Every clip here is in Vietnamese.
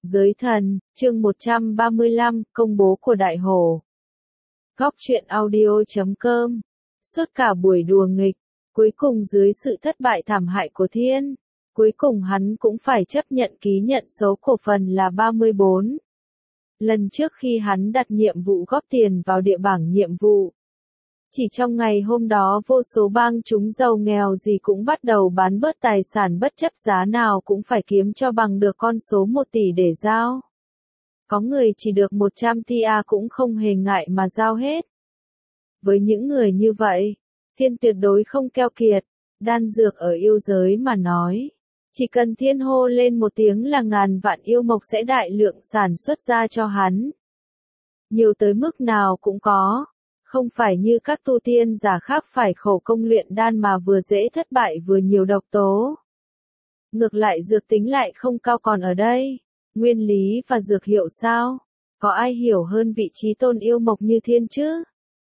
Giới thần, chương 135, công bố của Đại Hổ. Góc truyện audio.com. Suốt cả buổi đùa nghịch, cuối cùng dưới sự thất bại thảm hại của Thiên, cuối cùng hắn cũng phải chấp nhận ký nhận số cổ phần là 34. Lần trước khi hắn đặt nhiệm vụ góp tiền vào địa bảng nhiệm vụ, chỉ trong ngày hôm đó vô số bang chúng giàu nghèo gì cũng bắt đầu bán bớt tài sản bất chấp giá nào cũng phải kiếm cho bằng được con số 1 tỷ để giao. Có người chỉ được 100 tia cũng không hề ngại mà giao hết. Với những người như vậy, Thiên tuyệt đối không keo kiệt, đan dược ở yêu giới mà nói. Chỉ cần Thiên hô lên một tiếng là ngàn vạn yêu mộc sẽ đại lượng sản xuất ra cho hắn. Nhiều tới mức nào cũng có. Không phải như các tu tiên giả khác phải khổ công luyện đan mà vừa dễ thất bại vừa nhiều độc tố. Ngược lại dược tính lại không cao còn ở đây. Nguyên lý và dược hiệu sao? Có ai hiểu hơn vị trí tôn yêu mộc như Thiên chứ?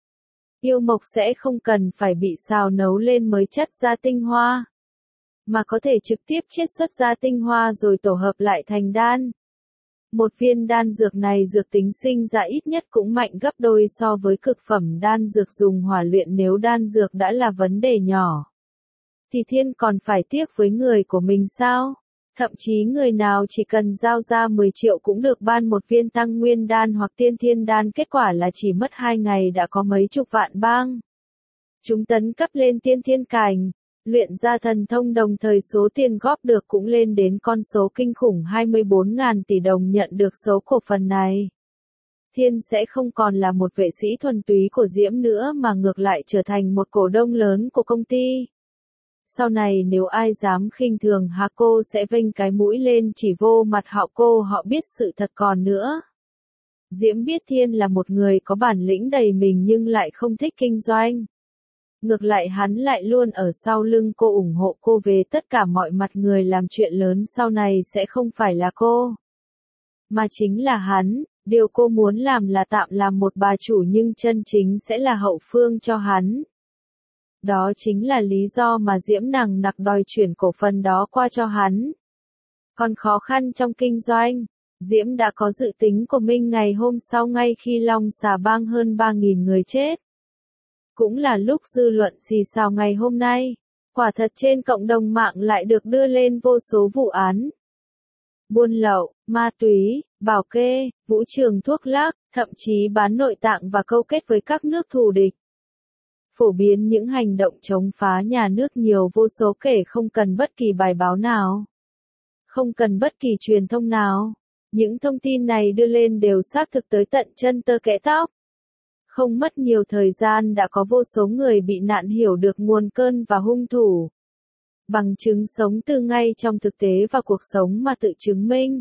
Yêu mộc sẽ không cần phải bị xào nấu lên mới chất ra tinh hoa, mà có thể trực tiếp chiết xuất ra tinh hoa rồi tổ hợp lại thành đan. Một viên đan dược này dược tính sinh ra ít nhất cũng mạnh gấp đôi so với cực phẩm đan dược dùng hỏa luyện. Nếu đan dược đã là vấn đề nhỏ, thì Thiên còn phải tiếc với người của mình sao? Thậm chí người nào chỉ cần giao ra 10 triệu cũng được ban một viên tăng nguyên đan hoặc tiên thiên đan, kết quả là chỉ mất 2 ngày đã có mấy chục vạn bang chúng tấn cấp lên tiên thiên cảnh, luyện ra thần thông, đồng thời số tiền góp được cũng lên đến con số kinh khủng 24.000 tỷ đồng. Nhận được số cổ phần này, Thiên sẽ không còn là một vệ sĩ thuần túy của Diễm nữa mà ngược lại trở thành một cổ đông lớn của công ty. Sau này nếu ai dám khinh thường cô sẽ vênh cái mũi lên chỉ vô mặt họ biết sự thật. Còn nữa, Diễm biết Thiên là một người có bản lĩnh đầy mình nhưng lại không thích kinh doanh. Ngược lại hắn lại luôn ở sau lưng cô, ủng hộ cô về tất cả mọi mặt. Người làm chuyện lớn sau này sẽ không phải là cô, mà chính là hắn. Điều cô muốn làm là tạm làm một bà chủ nhưng chân chính sẽ là hậu phương cho hắn. Đó chính là lý do mà Diễm nằng nặc đòi chuyển cổ phần đó qua cho hắn. Còn khó khăn trong kinh doanh, Diễm đã có dự tính của mình. Ngày hôm sau, ngay khi Long Xà Bang hơn 3.000 người chết, cũng là lúc dư luận xì xào ngày hôm nay. Quả thật trên cộng đồng mạng lại được đưa lên vô số vụ án buôn lậu, ma túy, bảo kê, vũ trường thuốc lắc, thậm chí bán nội tạng và câu kết với các nước thù địch. Phổ biến những hành động chống phá nhà nước nhiều vô số kể, không cần bất kỳ bài báo nào, không cần bất kỳ truyền thông nào. Những thông tin này đưa lên đều xác thực tới tận chân tơ kẽ tóc. Không mất nhiều thời gian đã có vô số người bị nạn hiểu được nguồn cơn và hung thủ. Bằng chứng sống từ ngay trong thực tế và cuộc sống mà tự chứng minh.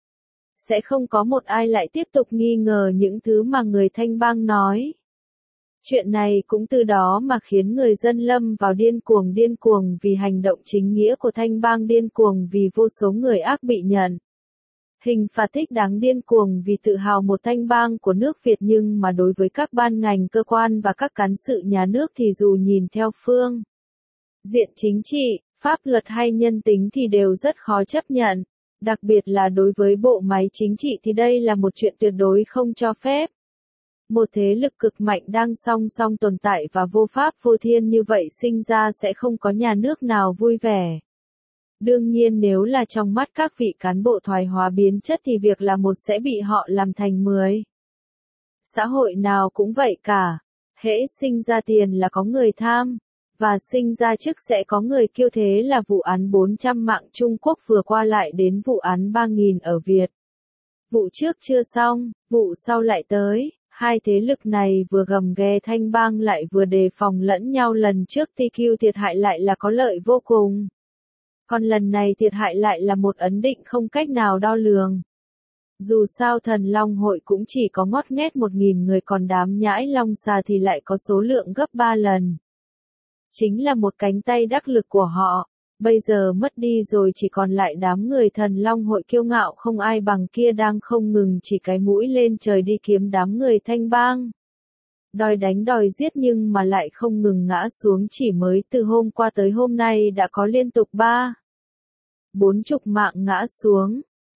Sẽ không có một ai lại tiếp tục nghi ngờ những thứ mà người Thanh Bang nói. Chuyện này cũng từ đó mà khiến người dân lâm vào điên cuồng vì hành động chính nghĩa của Thanh Bang, điên cuồng vì vô số người ác bị nhận hình phạt thích đáng, điên cuồng vì tự hào một Thanh Bang của nước Việt. Nhưng mà đối với các ban ngành cơ quan và các cán sự nhà nước thì dù nhìn theo phương diện chính trị, pháp luật hay nhân tính thì đều rất khó chấp nhận. Đặc biệt là đối với bộ máy chính trị thì đây là một chuyện tuyệt đối không cho phép. Một thế lực cực mạnh đang song song tồn tại và vô pháp vô thiên như vậy sinh ra sẽ không có nhà nước nào vui vẻ. Đương nhiên nếu là trong mắt các vị cán bộ thoái hóa biến chất thì việc là một sẽ bị họ làm thành 10. Xã hội nào cũng vậy cả. Hễ sinh ra tiền là có người tham, và sinh ra chức sẽ có người kiêu. Thế là vụ án 400 mạng Trung Quốc vừa qua lại đến vụ án 3.000 ở Việt. Vụ trước chưa xong, vụ sau lại tới. Hai thế lực này vừa gầm ghè Thanh Bang lại vừa đề phòng lẫn nhau. Lần trước TQ thiệt hại lại là có lợi vô cùng. Còn lần này thiệt hại lại là một ấn định không cách nào đo lường. Dù sao Thần Long Hội cũng chỉ có ngót nghét 1.000 người, còn đám nhãi Long Xà thì lại có số lượng gấp 3 lần. Chính là một cánh tay đắc lực của họ. Bây giờ mất đi rồi, chỉ còn lại đám người Thần Long Hội kiêu ngạo không ai bằng kia đang không ngừng chỉ cái mũi lên trời đi kiếm đám người Thanh Bang. Đòi đánh đòi giết nhưng mà lại không ngừng ngã xuống. Chỉ mới từ hôm qua tới hôm nay đã có liên tục 40 mạng ngã xuống.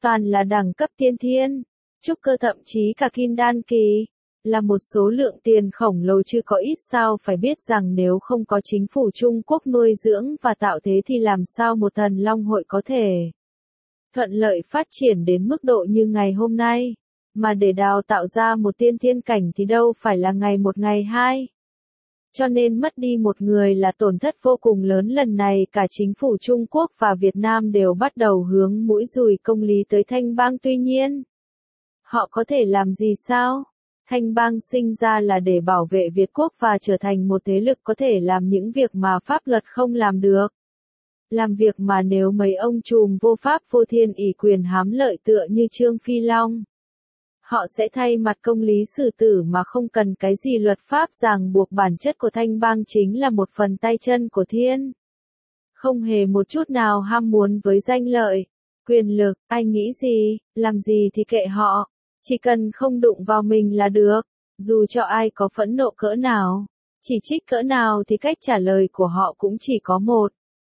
toàn là đẳng cấp tiên thiên, trúc cơ thậm chí cả kim đan kỳ, là một số lượng tiền khổng lồ chứ có ít sao phải biết rằng nếu không có chính phủ Trung Quốc nuôi dưỡng và tạo thế thì làm sao một thần long hội có thể thuận lợi phát triển đến mức độ như ngày hôm nay, mà để đào tạo ra một tiên thiên cảnh thì đâu phải là ngày một ngày hai. Cho nên mất đi một người là tổn thất vô cùng lớn. Lần này cả chính phủ Trung Quốc và Việt Nam đều bắt đầu hướng mũi dùi công lý tới Thanh Bang. Tuy nhiên, họ có thể làm gì sao? Thanh Bang sinh ra là để bảo vệ Việt Quốc và trở thành một thế lực có thể làm những việc mà pháp luật không làm được. Làm việc mà nếu mấy ông trùm vô pháp vô thiên ỷ quyền hám lợi tựa như Trương Phi Long, họ sẽ thay mặt công lý xử tử mà không cần cái gì luật pháp ràng buộc. Bản chất của Thanh Bang chính là một phần tay chân của thiên. Không hề một chút nào ham muốn với danh lợi, quyền lực, ai nghĩ gì, làm gì thì kệ họ. Chỉ cần không đụng vào mình là được, dù cho ai có phẫn nộ cỡ nào, chỉ trích cỡ nào thì cách trả lời của họ cũng chỉ có một.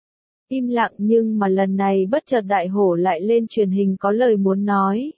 Im lặng. Nhưng mà lần này bất chợt Đại Hổ lại lên truyền hình có lời muốn nói.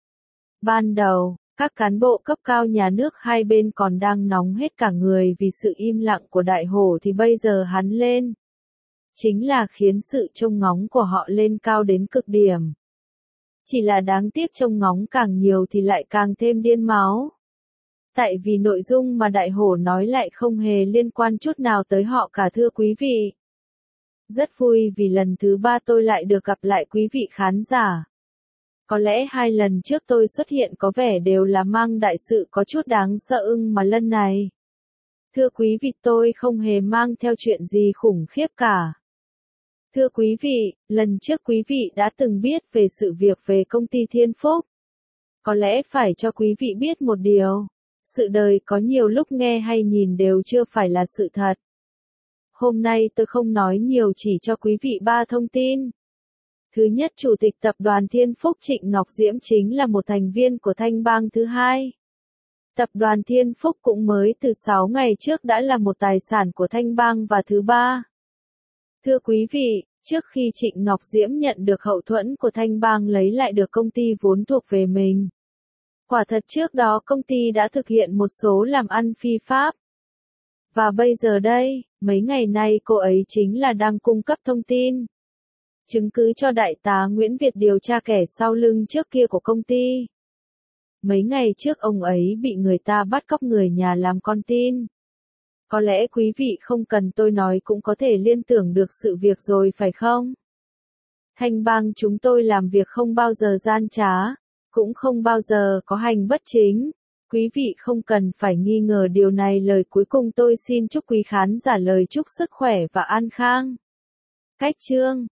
Ban đầu, các cán bộ cấp cao nhà nước hai bên còn đang nóng hết cả người vì sự im lặng của Đại Hổ thì bây giờ hắn lên. Chính là khiến sự trông ngóng của họ lên cao đến cực điểm. Chỉ là đáng tiếc trông ngóng càng nhiều thì lại càng thêm điên máu. Tại vì nội dung mà Đại Hổ nói lại không hề liên quan chút nào tới họ cả. Thưa quý vị, rất vui vì lần thứ 3 tôi lại được gặp lại quý vị khán giả. Có lẽ 2 lần trước tôi xuất hiện có vẻ đều là mang đại sự có chút đáng sợ mà lần này. Thưa quý vị, tôi không hề mang theo chuyện gì khủng khiếp cả. Thưa quý vị, lần trước quý vị đã từng biết về sự việc về công ty Thiên Phúc. Có lẽ phải cho quý vị biết một điều. Sự đời có nhiều lúc nghe hay nhìn đều chưa phải là sự thật. Hôm nay tôi không nói nhiều, chỉ cho quý vị 3 thông tin. Thứ nhất, Chủ tịch Tập đoàn Thiên Phúc Trịnh Ngọc Diễm chính là một thành viên của Thanh Bang. Thứ hai, Tập đoàn Thiên Phúc cũng mới từ 6 ngày trước đã là một tài sản của Thanh Bang. Và thứ ba, thưa quý vị, trước khi Trịnh Ngọc Diễm nhận được hậu thuẫn của Thanh Bang lấy lại được công ty vốn thuộc về mình, quả thật trước đó công ty đã thực hiện một số làm ăn phi pháp. Và bây giờ đây, mấy ngày nay cô ấy chính là đang cung cấp thông tin, chứng cứ cho Đại tá Nguyễn Việt điều tra kẻ sau lưng trước kia của công ty. Mấy ngày trước ông ấy bị người ta bắt cóc người nhà làm con tin. Có lẽ quý vị không cần tôi nói cũng có thể liên tưởng được sự việc rồi phải không? Thanh Bang chúng tôi làm việc không bao giờ gian trá, cũng không bao giờ có hành bất chính. Quý vị không cần phải nghi ngờ điều này. Lời cuối cùng tôi xin chúc quý khán giả lời chúc sức khỏe và an khang. Cách chương